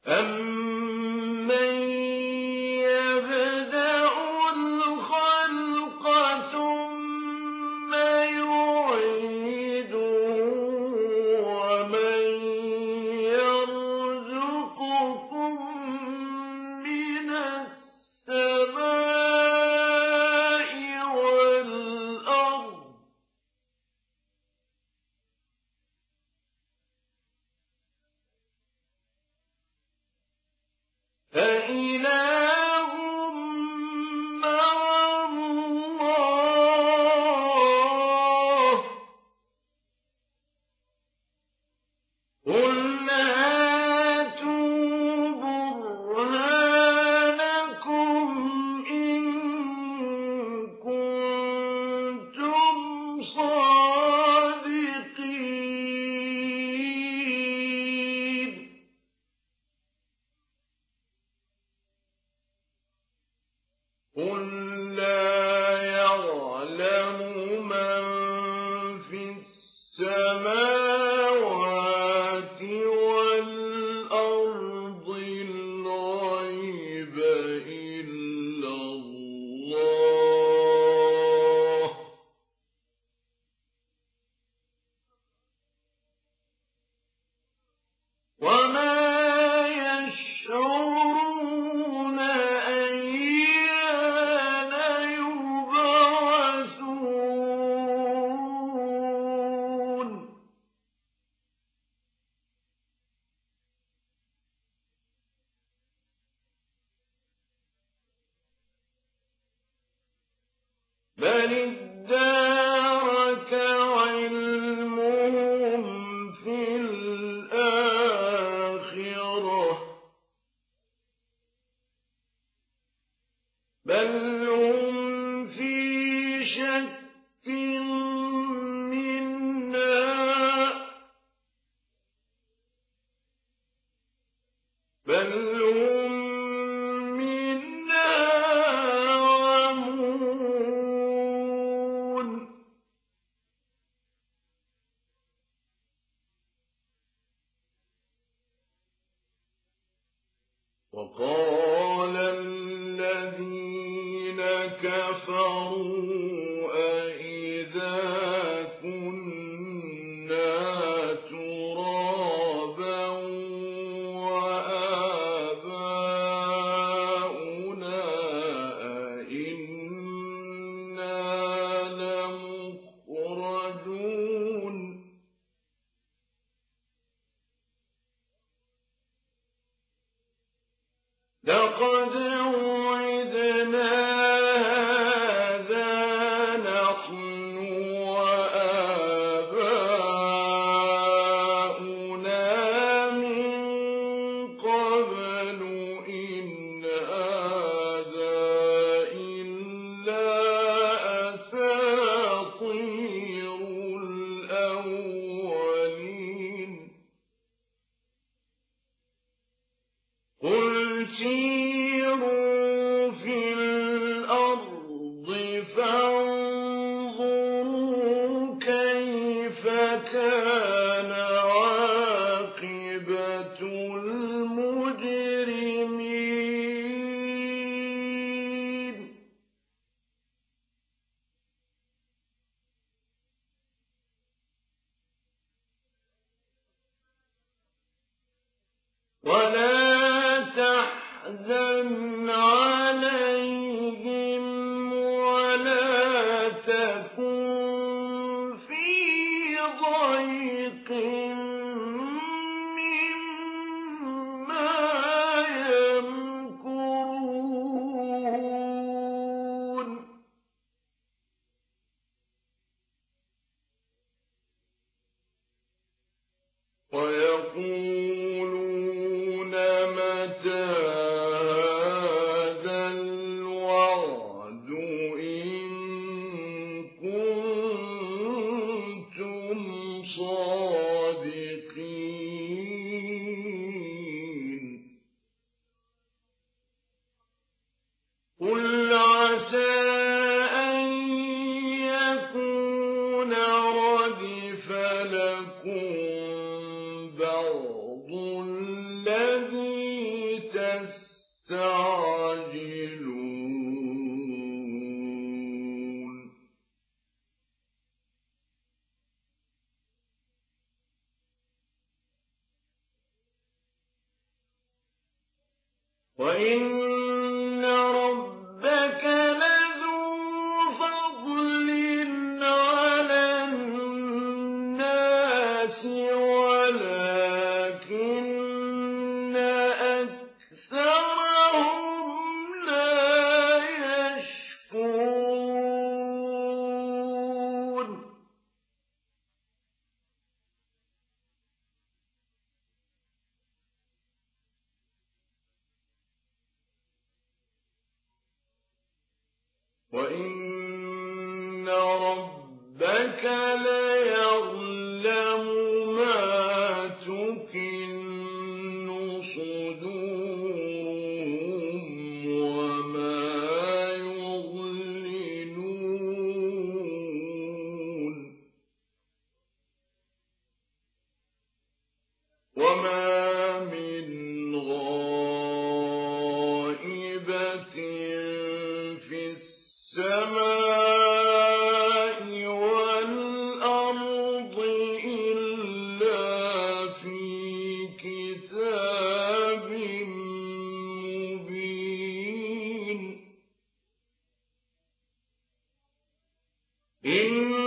أَمَّن يَبْدَأُ الْخَلْقَ ثُمَّ يُعِيدُهُ وَمَن يَرْزُقُكُم مِّنَ السَّمَاءِ وَالْأَرْضِ أَإِلَٰهٌ مَّعَ اللَّهِ ۚ قُلْ هَاتُوا بُرْهَانَكُمْ إِن كُنتُمْ صَادِقِينَ قُل لَّا يَعْلَمُ مَن فِي السَّمَاوَاتِ وَالْأَرْضِ الْغَيْبَ إِلَّا اللَّهُ ۚ وَمَا يَشْعُرُونَ أَيَّانَ يُبْعَثُونَ بَلِ ادَّارَكَ عِلْمُهُمْ فِي الْآخِرَةِ ۚ بَلْ هُمْ فِي شَكٍّ مِّنْهَا ۖ بَلْ هُم مِّنْهَا عَمُونَ وَقَالَ الَّذِينَ كَفَرُوا أَإِذَا كُنَّا تُرَابًا وَآبَاؤُنَا أَإِنَّا لَمُخْرَجُونَ لَقَدْ وُعِدْنَا هَٰذَا نَحْنُ وَآبَاؤُنَا مِن قَبْلُ إِنْ هَٰذَا إِلَّا أَسَاطِيرُ الْأَوَّلِينَ قُلْ سِيرُوا فِي الْأَرْضِ فَانظُرُوا كَيْفَ كَانَ عَاقِبَةُ الْمُجْرِمِينَ وَلَا تَحْزَنْ عَلَيْهِمْ وَلَا تَكُن فِي ضَيْقٍ مِّمَّا يَمْكُرُونَ وَيَقُولُونَ مَتَىٰ هَٰذَا الْوَعْدُ إِن كُنتُمْ صَادِقِينَ قُلْ عَسَىٰ أَن يَكُونَ رَدِفَ لَكُم بَعْضُ الَّذِي وَإِنَّ رَبَّكَ لَذُو فَضْلٍ عَلَى النَّاسِ وَلَٰكِنَّ أَكْثَرَهُمْ لَا يَشْكُرُونَ وَإِنَّ رَبَّكَ لَيَعْلَمُ مَا تُكِنُّ صُدُورُهُمْ وَمَا يُعْلِنُونَ وَمَا مِنْ غَائِبَةٍ فِي السَّمَاءِ وَالْأَرْضِ إِلَّا فِي كِتَابٍ مُّبِينٍ